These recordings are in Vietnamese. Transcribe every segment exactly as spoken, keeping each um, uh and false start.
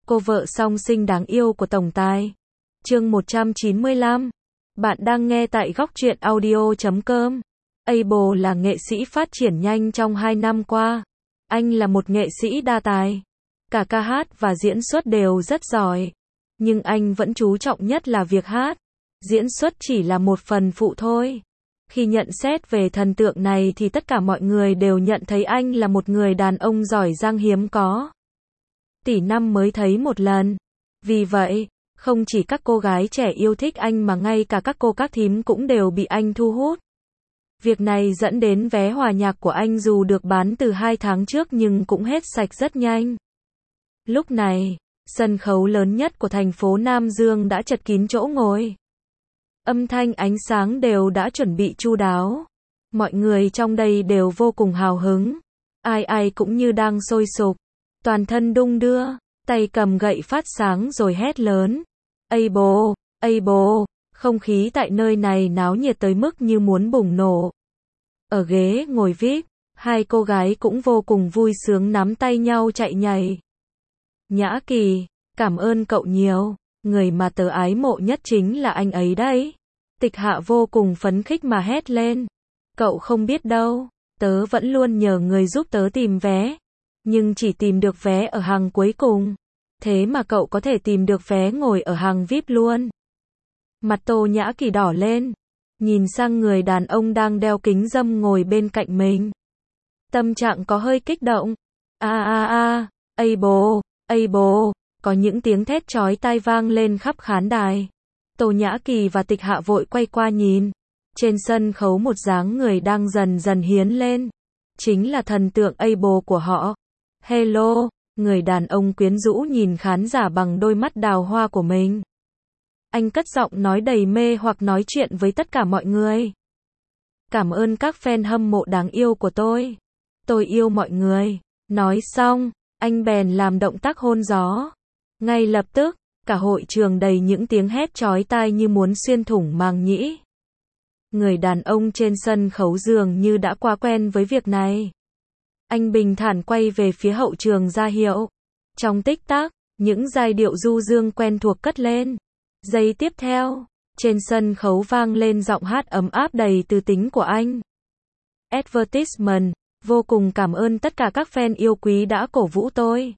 cô vợ song sinh đáng yêu của tổng tài. Chương một trăm chín mươi lăm. Bạn đang nghe tại góc truyện audio chấm com. Abel là nghệ sĩ phát triển nhanh trong hai năm qua. Anh là một nghệ sĩ đa tài. Cả ca hát và diễn xuất đều rất giỏi. Nhưng anh vẫn chú trọng nhất là việc hát. Diễn xuất chỉ là một phần phụ thôi. Khi nhận xét về thần tượng này thì tất cả mọi người đều nhận thấy anh là một người đàn ông giỏi giang hiếm có. Tỷ năm mới thấy một lần. Vì vậy, không chỉ các cô gái trẻ yêu thích anh mà ngay cả các cô các thím cũng đều bị anh thu hút. Việc này dẫn đến vé hòa nhạc của anh dù được bán từ hai tháng trước nhưng cũng hết sạch rất nhanh. Lúc này, sân khấu lớn nhất của thành phố Nam Dương đã chật kín chỗ ngồi. Âm thanh ánh sáng đều đã chuẩn bị chu đáo. Mọi người trong đây đều vô cùng hào hứng. Ai ai cũng như đang sôi sục. Toàn thân đung đưa, tay cầm gậy phát sáng rồi hét lớn. Abel, Abel, không khí tại nơi này náo nhiệt tới mức như muốn bùng nổ. Ở ghế ngồi vi ai pi, hai cô gái cũng vô cùng vui sướng nắm tay nhau chạy nhảy. Nhã Kỳ, cảm ơn cậu nhiều, người mà tớ ái mộ nhất chính là anh ấy đấy. Tịch Hạ vô cùng phấn khích mà hét lên. Cậu không biết đâu, tớ vẫn luôn nhờ người giúp tớ tìm vé. Nhưng chỉ tìm được vé ở hàng cuối cùng. Thế mà cậu có thể tìm được vé ngồi ở hàng vi ai pi luôn. Mặt Tô Nhã Kỳ đỏ lên. Nhìn sang người đàn ông đang đeo kính râm ngồi bên cạnh mình. Tâm trạng có hơi kích động. A a a, Abel, Abel, có những tiếng thét chói tai vang lên khắp khán đài. Tô Nhã Kỳ và Tịch Hạ vội quay qua nhìn. Trên sân khấu một dáng người đang dần dần hiến lên. Chính là thần tượng Abel của họ. Hello, người đàn ông quyến rũ nhìn khán giả bằng đôi mắt đào hoa của mình. Anh cất giọng nói đầy mê hoặc nói chuyện với tất cả mọi người. Cảm ơn các fan hâm mộ đáng yêu của tôi. Tôi yêu mọi người. Nói xong, anh bèn làm động tác hôn gió. Ngay lập tức, cả hội trường đầy những tiếng hét chói tai như muốn xuyên thủng màng nhĩ. Người đàn ông trên sân khấu dường như đã quá quen với việc này. Anh bình thản quay về phía hậu trường ra hiệu. Trong tích tắc, những giai điệu du dương quen thuộc cất lên. Giây tiếp theo, trên sân khấu vang lên giọng hát ấm áp đầy tư tính của anh. Advertisement, vô cùng cảm ơn tất cả các fan yêu quý đã cổ vũ tôi.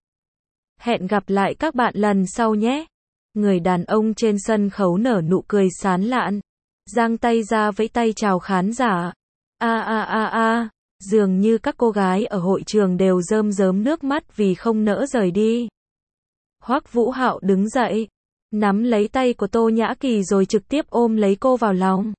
Hẹn gặp lại các bạn lần sau nhé. Người đàn ông trên sân khấu nở nụ cười sán lạn. Giang tay ra vẫy tay chào khán giả. A a a a, dường như các cô gái ở hội trường đều rơm rớm nước mắt vì không nỡ rời đi. Hoắc Vũ Hạo đứng dậy. Nắm lấy tay của Tô Nhã Kỳ rồi trực tiếp ôm lấy cô vào lòng.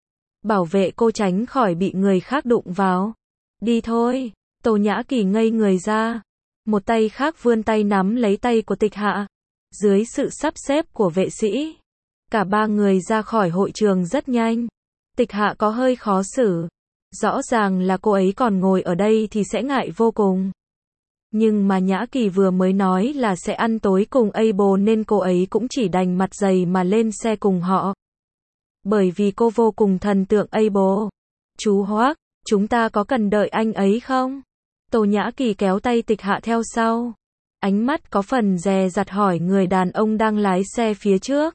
Bảo vệ cô tránh khỏi bị người khác đụng vào. Đi thôi. Tô Nhã Kỳ ngây người ra. Một tay khác vươn tay nắm lấy tay của Tịch Hạ. Dưới sự sắp xếp của vệ sĩ, cả ba người ra khỏi hội trường rất nhanh. Tịch Hạ có hơi khó xử. Rõ ràng là cô ấy còn ngồi ở đây thì sẽ ngại vô cùng. Nhưng mà Nhã Kỳ vừa mới nói là sẽ ăn tối cùng Abel nên cô ấy cũng chỉ đành mặt dày mà lên xe cùng họ. Bởi vì cô vô cùng thần tượng Abel. Chú Hoắc, chúng ta có cần đợi anh ấy không? Tô Nhã Kỳ kéo tay Tịch Hạ theo sau. Ánh mắt có phần dè dặt hỏi người đàn ông đang lái xe phía trước.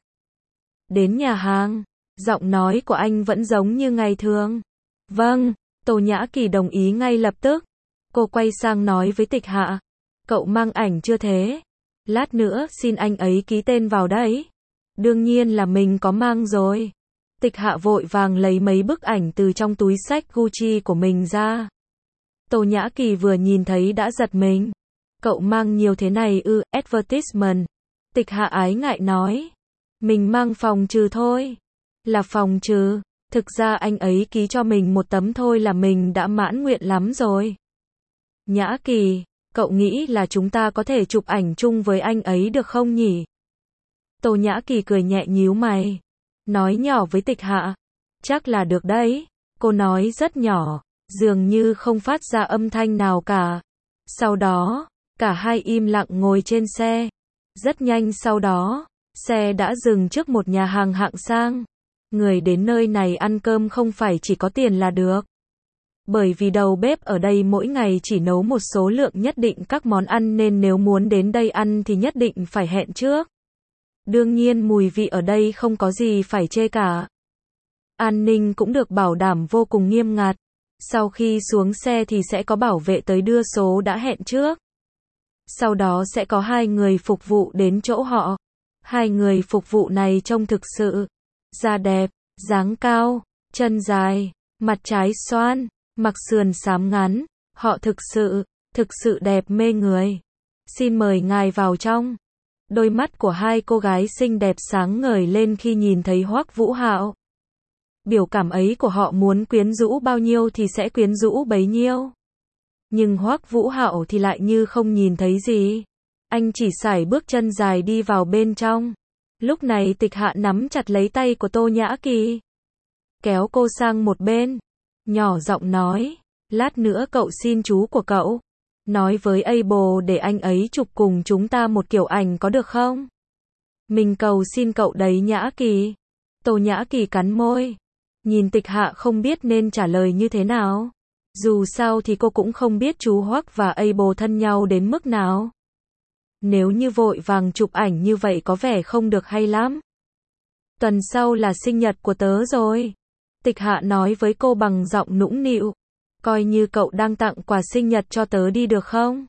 Đến nhà hàng, giọng nói của anh vẫn giống như ngày thường. Vâng, Tô Nhã Kỳ đồng ý ngay lập tức. Cô quay sang nói với Tịch Hạ. Cậu mang ảnh chưa thế? Lát nữa xin anh ấy ký tên vào đấy. Đương nhiên là mình có mang rồi. Tịch Hạ vội vàng lấy mấy bức ảnh từ trong túi xách Gucci của mình ra. Tô Nhã Kỳ vừa nhìn thấy đã giật mình. Cậu mang nhiều thế này ư? Advertisement. Tịch Hạ ái ngại nói. Mình mang phòng trừ thôi. Là phòng trừ. Thực ra anh ấy ký cho mình một tấm thôi là mình đã mãn nguyện lắm rồi. Nhã Kỳ, cậu nghĩ là chúng ta có thể chụp ảnh chung với anh ấy được không nhỉ? Tô Nhã Kỳ cười nhẹ nhíu mày. Nói nhỏ với Tịch Hạ. Chắc là được đấy. Cô nói rất nhỏ, dường như không phát ra âm thanh nào cả. Sau đó, cả hai im lặng ngồi trên xe. Rất nhanh sau đó, xe đã dừng trước một nhà hàng hạng sang. Người đến nơi này ăn cơm không phải chỉ có tiền là được. Bởi vì đầu bếp ở đây mỗi ngày chỉ nấu một số lượng nhất định các món ăn nên nếu muốn đến đây ăn thì nhất định phải hẹn trước. Đương nhiên mùi vị ở đây không có gì phải chê cả. An ninh cũng được bảo đảm vô cùng nghiêm ngặt. Sau khi xuống xe thì sẽ có bảo vệ tới đưa số đã hẹn trước. Sau đó sẽ có hai người phục vụ đến chỗ họ. Hai người phục vụ này trông thực sự da đẹp, dáng cao, chân dài, mặt trái xoan, mặc sườn xám ngắn. Họ thực sự, thực sự đẹp mê người. Xin mời ngài vào trong. Đôi mắt của hai cô gái xinh đẹp sáng ngời lên khi nhìn thấy Hoắc Vũ Hạo. Biểu cảm ấy của họ muốn quyến rũ bao nhiêu thì sẽ quyến rũ bấy nhiêu. Nhưng Hoắc Vũ Hạo thì lại như không nhìn thấy gì. Anh chỉ sải bước chân dài đi vào bên trong. Lúc này Tịch Hạ nắm chặt lấy tay của Tô Nhã Kỳ, kéo cô sang một bên, nhỏ giọng nói, lát nữa cậu xin chú của cậu, nói với Able để anh ấy chụp cùng chúng ta một kiểu ảnh có được không? Mình cầu xin cậu đấy Nhã Kỳ. Tô Nhã Kỳ cắn môi, nhìn Tịch Hạ không biết nên trả lời như thế nào. Dù sao thì cô cũng không biết chú Hoắc và Able thân nhau đến mức nào. Nếu như vội vàng chụp ảnh như vậy có vẻ không được hay lắm. Tuần sau là sinh nhật của tớ rồi. Tịch Hạ nói với cô bằng giọng nũng nịu. Coi như cậu đang tặng quà sinh nhật cho tớ đi được không?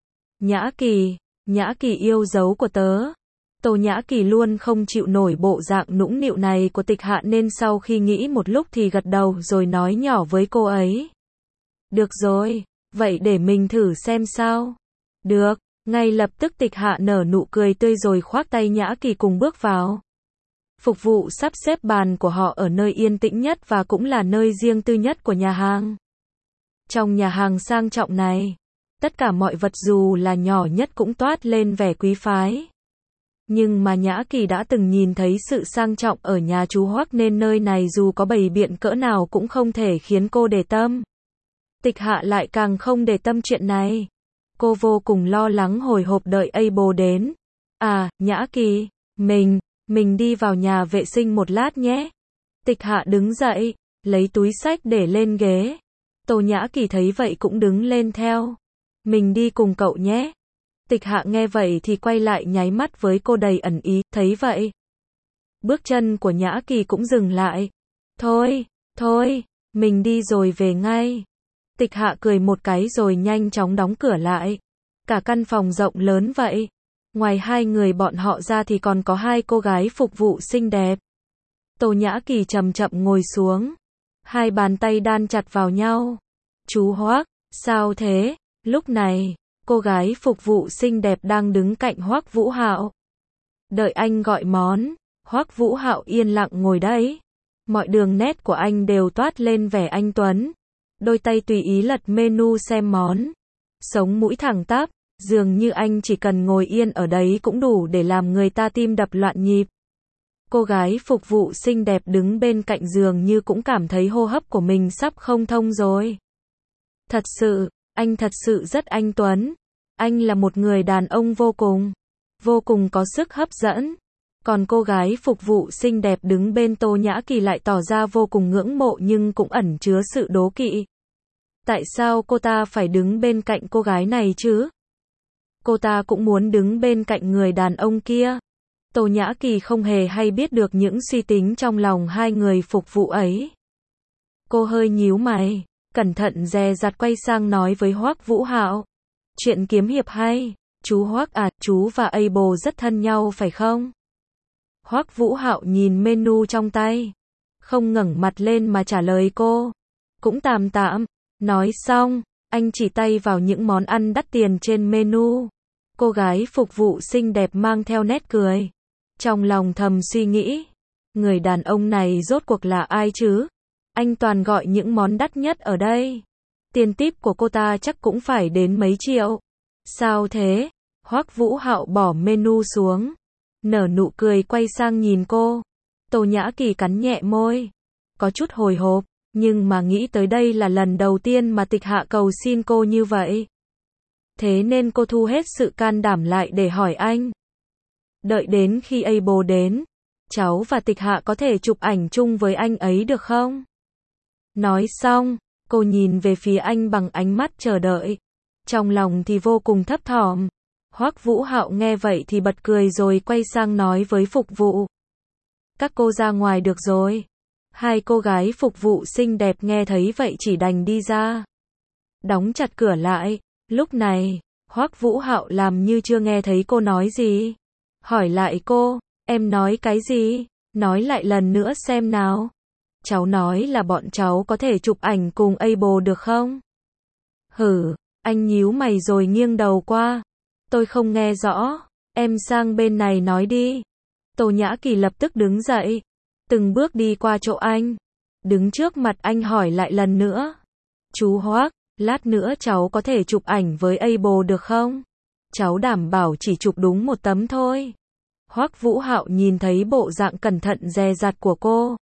Nhã Kỳ, Nhã Kỳ yêu dấu của tớ. Tô Nhã Kỳ luôn không chịu nổi bộ dạng nũng nịu này của Tịch Hạ nên sau khi nghĩ một lúc thì gật đầu rồi nói nhỏ với cô ấy. Được rồi, vậy để mình thử xem sao. Được, ngay lập tức Tịch Hạ nở nụ cười tươi rồi khoác tay Nhã Kỳ cùng bước vào. Phục vụ sắp xếp bàn của họ ở nơi yên tĩnh nhất và cũng là nơi riêng tư nhất của nhà hàng. Trong nhà hàng sang trọng này, tất cả mọi vật dù là nhỏ nhất cũng toát lên vẻ quý phái. Nhưng mà Nhã Kỳ đã từng nhìn thấy sự sang trọng ở nhà chú Hoắc nên nơi này dù có bày biện cỡ nào cũng không thể khiến cô để tâm. Tịch Hạ lại càng không để tâm chuyện này. Cô vô cùng lo lắng hồi hộp đợi Able đến. À, Nhã Kỳ, mình, mình đi vào nhà vệ sinh một lát nhé. Tịch Hạ đứng dậy, lấy túi xách để lên ghế. Tô Nhã Kỳ thấy vậy cũng đứng lên theo. Mình đi cùng cậu nhé. Tịch Hạ nghe vậy thì quay lại nháy mắt với cô đầy ẩn ý, thấy vậy. Bước chân của Nhã Kỳ cũng dừng lại. Thôi, thôi, mình đi rồi về ngay. Tịch Hạ cười một cái rồi nhanh chóng đóng cửa lại. Cả căn phòng rộng lớn vậy. Ngoài hai người bọn họ ra thì còn có hai cô gái phục vụ xinh đẹp. Tô Nhã Kỳ chậm chậm ngồi xuống. Hai bàn tay đan chặt vào nhau. Chú Hoắc, sao thế? Lúc này, cô gái phục vụ xinh đẹp đang đứng cạnh Hoắc Vũ Hạo. Đợi anh gọi món, Hoắc Vũ Hạo yên lặng ngồi đấy. Mọi đường nét của anh đều toát lên vẻ anh tuấn. Đôi tay tùy ý lật menu xem món. Sống mũi thẳng tắp, dường như anh chỉ cần ngồi yên ở đấy cũng đủ để làm người ta tim đập loạn nhịp. Cô gái phục vụ xinh đẹp đứng bên cạnh giường như cũng cảm thấy hô hấp của mình sắp không thông rồi. Thật sự, anh thật sự rất anh tuấn. Anh là một người đàn ông vô cùng, vô cùng có sức hấp dẫn. Còn cô gái phục vụ xinh đẹp đứng bên Tô Nhã Kỳ lại tỏ ra vô cùng ngưỡng mộ nhưng cũng ẩn chứa sự đố kỵ. Tại sao cô ta phải đứng bên cạnh cô gái này chứ? Cô ta cũng muốn đứng bên cạnh người đàn ông kia. Tô Nhã Kỳ không hề hay biết được những suy tính trong lòng hai người phục vụ ấy. Cô hơi nhíu mày, cẩn thận dè dặt quay sang nói với Hoắc Vũ Hạo. Chuyện kiếm hiệp hay, chú Hoắc à, chú và Able rất thân nhau phải không? Hoắc Vũ Hạo nhìn menu trong tay, không ngẩng mặt lên mà trả lời cô. Cũng tạm tạm, nói xong, anh chỉ tay vào những món ăn đắt tiền trên menu. Cô gái phục vụ xinh đẹp mang theo nét cười. Trong lòng thầm suy nghĩ, người đàn ông này rốt cuộc là ai chứ? Anh toàn gọi những món đắt nhất ở đây. Tiền tip của cô ta chắc cũng phải đến mấy triệu. Sao thế? Hoắc Vũ Hạo bỏ menu xuống, nở nụ cười quay sang nhìn cô. Tô Nhã Kỳ cắn nhẹ môi, có chút hồi hộp, nhưng mà nghĩ tới đây là lần đầu tiên mà Tịch Hạ cầu xin cô như vậy. Thế nên cô thu hết sự can đảm lại để hỏi anh. Đợi đến khi Able đến, cháu và Tịch Hạ có thể chụp ảnh chung với anh ấy được không? Nói xong, Cô nhìn về phía anh bằng ánh mắt chờ đợi. Trong lòng thì vô cùng thấp thỏm. Hoắc Vũ Hạo nghe vậy thì bật cười rồi quay sang nói với phục vụ. Các cô ra ngoài được rồi. Hai cô gái phục vụ xinh đẹp nghe thấy vậy chỉ đành đi ra. Đóng chặt cửa lại. Lúc này, Hoắc Vũ Hạo làm như chưa nghe thấy cô nói gì. Hỏi lại cô, em nói cái gì? Nói lại lần nữa xem nào. Cháu nói là bọn cháu có thể chụp ảnh cùng Able được không? Hử, anh nhíu mày rồi nghiêng đầu qua. Tôi không nghe rõ, em sang bên này nói đi. Tô Nhã Kỳ lập tức đứng dậy, từng bước đi qua chỗ anh, đứng trước mặt anh hỏi lại lần nữa. Chú Hoắc, lát nữa cháu có thể chụp ảnh với Able được không? Cháu đảm bảo chỉ chụp đúng một tấm thôi. Hoắc Vũ Hạo nhìn thấy bộ dạng cẩn thận dè dặt của cô,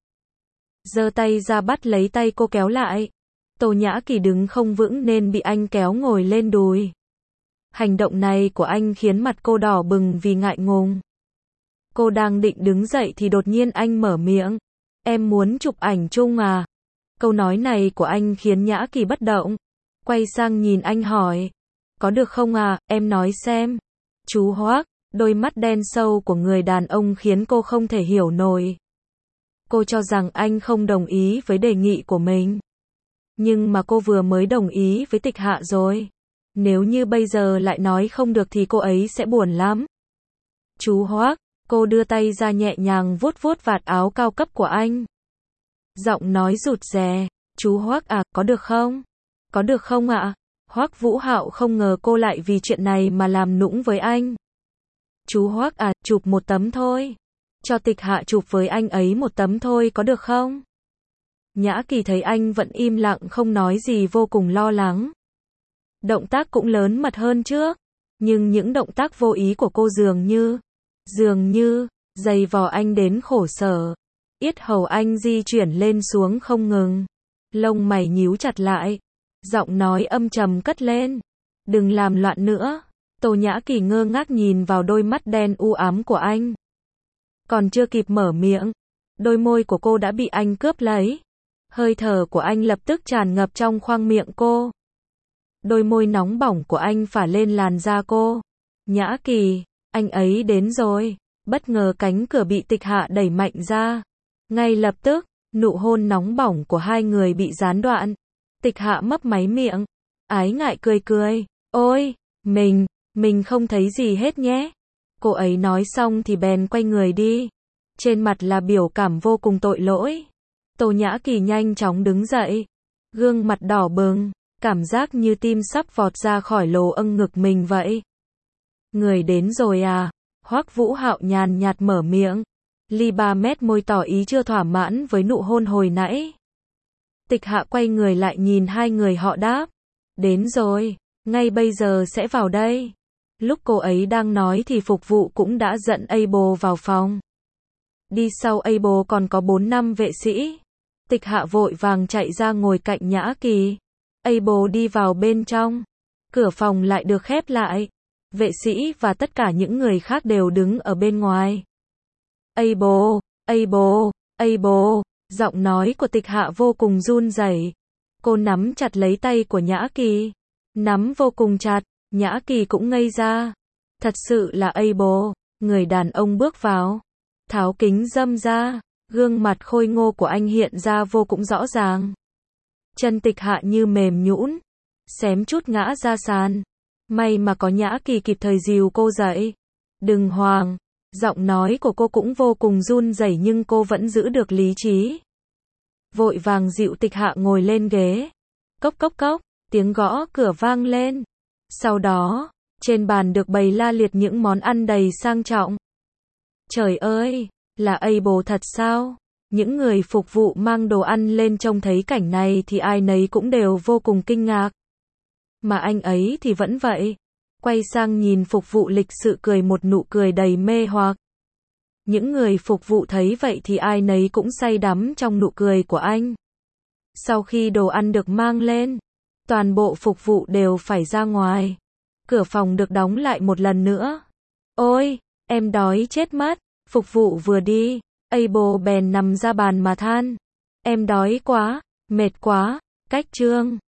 giơ tay ra bắt lấy tay cô kéo lại. Tô Nhã Kỳ đứng không vững nên bị anh kéo ngồi lên đùi. Hành động này của anh khiến mặt cô đỏ bừng vì ngại ngùng. Cô đang định đứng dậy thì đột nhiên anh mở miệng. Em muốn chụp ảnh chung à? Câu nói này của anh khiến Nhã Kỳ bất động. Quay sang nhìn anh hỏi. Có được không à, em nói xem. Chú Hoắc, đôi mắt đen sâu của người đàn ông khiến cô không thể hiểu nổi. Cô cho rằng anh không đồng ý với đề nghị của mình. Nhưng mà cô vừa mới đồng ý với Tịch Hạ rồi. Nếu như bây giờ lại nói không được thì cô ấy sẽ buồn lắm. Chú Hoắc, cô đưa tay ra nhẹ nhàng vuốt vuốt vạt áo cao cấp của anh. Giọng nói rụt rè, chú Hoắc à, có được không? Có được không ạ? Hoắc Vũ Hạo không ngờ cô lại vì chuyện này mà làm nũng với anh. Chú Hoắc à, chụp một tấm thôi. Cho Tịch Hạ chụp với anh ấy một tấm thôi có được không? Nhã Kỳ thấy anh vẫn im lặng không nói gì vô cùng lo lắng. Động tác cũng lớn mật hơn trước. Nhưng những động tác vô ý của cô dường như, dường như, giày vò anh đến khổ sở. Yết hầu anh di chuyển lên xuống không ngừng. Lông mày nhíu chặt lại. Giọng nói âm trầm cất lên. Đừng làm loạn nữa. Tô Nhã Kỳ ngơ ngác nhìn vào đôi mắt đen u ám của anh. Còn chưa kịp mở miệng, đôi môi của cô đã bị anh cướp lấy. Hơi thở của anh lập tức tràn ngập trong khoang miệng cô. Đôi môi nóng bỏng của anh phả lên làn da cô. Nhã Kỳ, anh ấy đến rồi. Bất ngờ cánh cửa bị Tịch Hạ đẩy mạnh ra. Ngay lập tức, nụ hôn nóng bỏng của hai người bị gián đoạn. Tịch Hạ mấp máy miệng, ái ngại cười cười. Ôi, mình, mình không thấy gì hết nhé. Cô ấy nói xong thì bèn quay người đi. Trên mặt là biểu cảm vô cùng tội lỗi. Tô Nhã Kỳ nhanh chóng đứng dậy. Gương mặt đỏ bừng, cảm giác như tim sắp vọt ra khỏi lỗ âng ngực mình vậy. Người đến rồi à? Hoắc Vũ Hạo nhàn nhạt mở miệng. Ly ba mét môi tỏ ý chưa thỏa mãn với nụ hôn hồi nãy. Tịch Hạ quay người lại nhìn hai người họ đáp. Đến rồi, ngay bây giờ sẽ vào đây. Lúc cô ấy đang nói thì phục vụ cũng đã dẫn Able vào phòng. Đi sau Able còn có bốn năm vệ sĩ. Tịch Hạ vội vàng chạy ra ngồi cạnh Nhã Kỳ. Able đi vào bên trong. Cửa phòng lại được khép lại. Vệ sĩ và tất cả những người khác đều đứng ở bên ngoài. Able, Able, Able. Giọng nói của Tịch Hạ vô cùng run rẩy. Cô nắm chặt lấy tay của Nhã Kỳ. Nắm vô cùng chặt. Nhã Kỳ cũng ngây ra. Thật sự là Able. Người đàn ông bước vào. Tháo kính râm ra. Gương mặt khôi ngô của anh hiện ra vô cùng rõ ràng. Chân Tịch Hạ như mềm nhũn, xém chút ngã ra sàn. May mà có Nhã Kỳ kịp thời dìu cô dậy. Đừng hoảng. Giọng nói của cô cũng vô cùng run rẩy nhưng cô vẫn giữ được lý trí. Vội vàng dịu Tịch Hạ ngồi lên ghế. Cốc cốc cốc, tiếng gõ cửa vang lên. Sau đó, trên bàn được bày la liệt những món ăn đầy sang trọng. Trời ơi, là Able thật sao? Những người phục vụ mang đồ ăn lên trông thấy cảnh này thì ai nấy cũng đều vô cùng kinh ngạc. Mà anh ấy thì vẫn vậy. Quay sang nhìn phục vụ lịch sự cười một nụ cười đầy mê hoặc. Những người phục vụ thấy vậy thì ai nấy cũng say đắm trong nụ cười của anh. Sau khi đồ ăn được mang lên, toàn bộ phục vụ đều phải ra ngoài. Cửa phòng được đóng lại một lần nữa. Ôi, em đói chết mất. Phục vụ vừa đi, Able bèn nằm ra bàn mà than. Em đói quá, mệt quá, cách chương